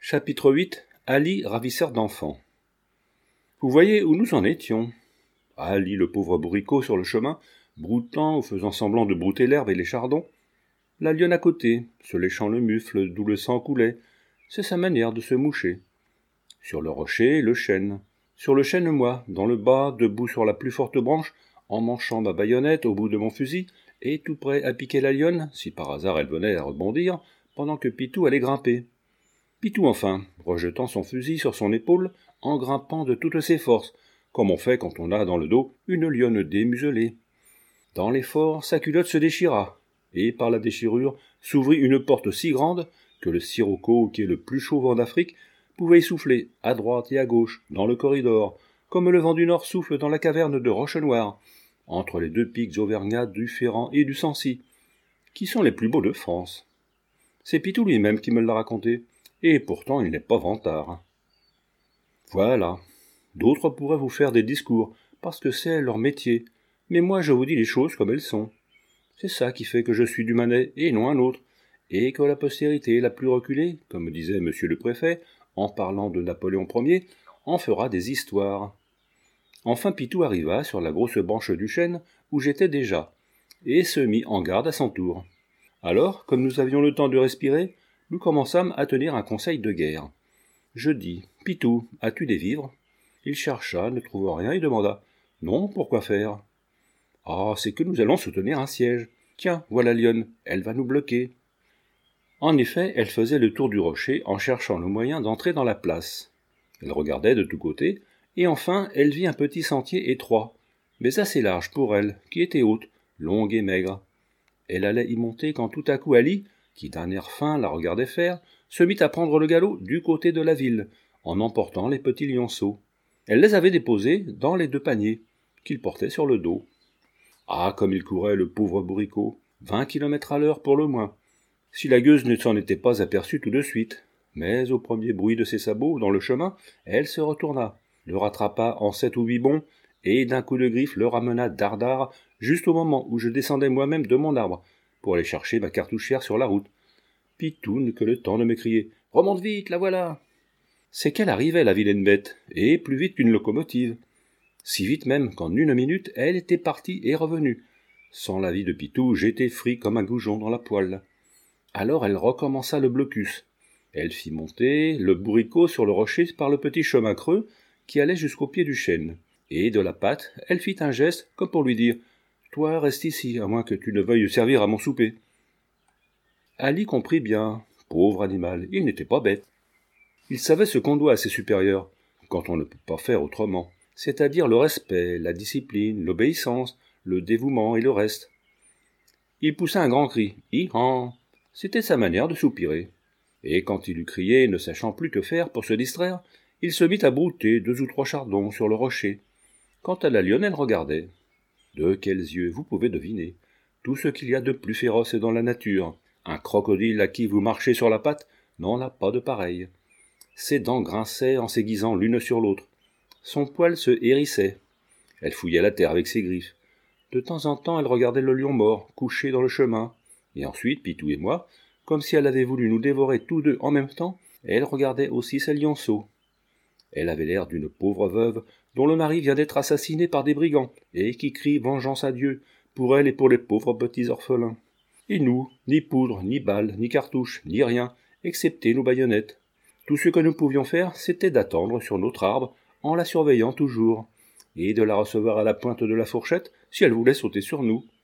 Chapitre 8. Ali, ravisseur d'enfants. Vous voyez où nous en étions. Ali, le pauvre bourricot sur le chemin, broutant ou faisant semblant de brouter l'herbe et les chardons. La lionne à côté, se léchant le mufle d'où le sang coulait. C'est sa manière de se moucher. Sur le rocher, le chêne. Sur le chêne, moi, dans le bas, debout sur la plus forte branche, en manchant ma baïonnette au bout de mon fusil, et tout prêt à piquer la lionne, si par hasard elle venait à rebondir, pendant que Pitou allait grimper. Pitou enfin, rejetant son fusil sur son épaule, en grimpant de toutes ses forces, comme on fait quand on a dans le dos une lionne démuselée. Dans l'effort, sa culotte se déchira, et par la déchirure s'ouvrit une porte si grande que le sirocco, qui est le plus chaud vent d'Afrique, pouvait y souffler, à droite et à gauche, dans le corridor, comme le vent du nord souffle dans la caverne de Rochenoir, entre les deux pics auvergnats du Ferrand et du Sancy, qui sont les plus beaux de France. C'est Pitou lui-même qui me l'a raconté, et pourtant il n'est pas vantard. Voilà. D'autres pourraient vous faire des discours, parce que c'est leur métier, mais moi je vous dis les choses comme elles sont. C'est ça qui fait que je suis du Manet et non un autre, et que la postérité la plus reculée, comme disait monsieur le préfet, en parlant de Napoléon Ier, en fera des histoires. Enfin Pitou arriva sur la grosse branche du chêne où j'étais déjà, et se mit en garde à son tour. Alors, comme nous avions le temps de respirer, nous commençâmes à tenir un conseil de guerre. Je dis « Pitou, as-tu des vivres ?» Il chercha, ne trouva rien et demanda « Non, pourquoi faire ?»« Ah, c'est que nous allons soutenir un siège. Tiens, voilà lionne, elle va nous bloquer. » En effet, elle faisait le tour du rocher en cherchant le moyen d'entrer dans la place. Elle regardait de tous côtés, et enfin elle vit un petit sentier étroit, mais assez large pour elle, qui était haute, longue et maigre. Elle allait y monter quand tout à coup Ali, qui d'un air fin la regardait faire, se mit à prendre le galop du côté de la ville, en emportant les petits lionceaux. Elle les avait déposés dans les deux paniers, qu'il portait sur le dos. Ah, comme il courait le pauvre bourricot, 20 kilomètres à l'heure pour le moins. Si la gueuse ne s'en était pas aperçue tout de suite, mais au premier bruit de ses sabots dans le chemin, elle se retourna, le rattrapa en 7 ou 8 bonds, et d'un coup de griffe le ramena dardard juste au moment où je descendais moi-même de mon arbre, pour aller chercher ma cartouchière sur la route. Pitou n'eut que le temps de m'écrier « Remonte vite, la voilà !» C'est qu'elle arrivait, la vilaine bête, et plus vite qu'une locomotive. Si vite même qu'en 1 minute, elle était partie et revenue. Sans l'avis de Pitou, j'étais frit comme un goujon dans la poêle. Alors elle recommença le blocus. Elle fit monter le bourricot sur le rocher par le petit chemin creux qui allait jusqu'au pied du chêne. Et de la patte, elle fit un geste comme pour lui dire « Toi, reste ici, à moins que tu ne veuilles servir à mon souper. » Ali comprit bien. Pauvre animal, il n'était pas bête. Il savait ce qu'on doit à ses supérieurs, quand on ne peut pas faire autrement, c'est-à-dire le respect, la discipline, l'obéissance, le dévouement et le reste. Il poussa un grand cri « Hi-han !» C'était sa manière de soupirer. Et quand il eut crié, ne sachant plus que faire pour se distraire, il se mit à brouter 2 ou 3 chardons sur le rocher. Quant à la lionne, elle regardait. De quels yeux, vous pouvez deviner. Tout ce qu'il y a de plus féroce dans la nature. Un crocodile à qui vous marchez sur la patte n'en a pas de pareil. Ses dents grinçaient en s'aiguisant l'une sur l'autre. Son poil se hérissait. Elle fouillait la terre avec ses griffes. De temps en temps, elle regardait le lion mort, couché dans le chemin. Et ensuite, Pitou et moi, comme si elle avait voulu nous dévorer tous deux en même temps, elle regardait aussi ses lionceaux. Elle avait l'air d'une pauvre veuve dont le mari vient d'être assassiné par des brigands et qui crie vengeance à Dieu pour elle et pour les pauvres petits orphelins. Et nous, ni poudre, ni balles, ni cartouches, ni rien, excepté nos baïonnettes. Tout ce que nous pouvions faire, c'était d'attendre sur notre arbre, en la surveillant toujours, et de la recevoir à la pointe de la fourchette si elle voulait sauter sur nous.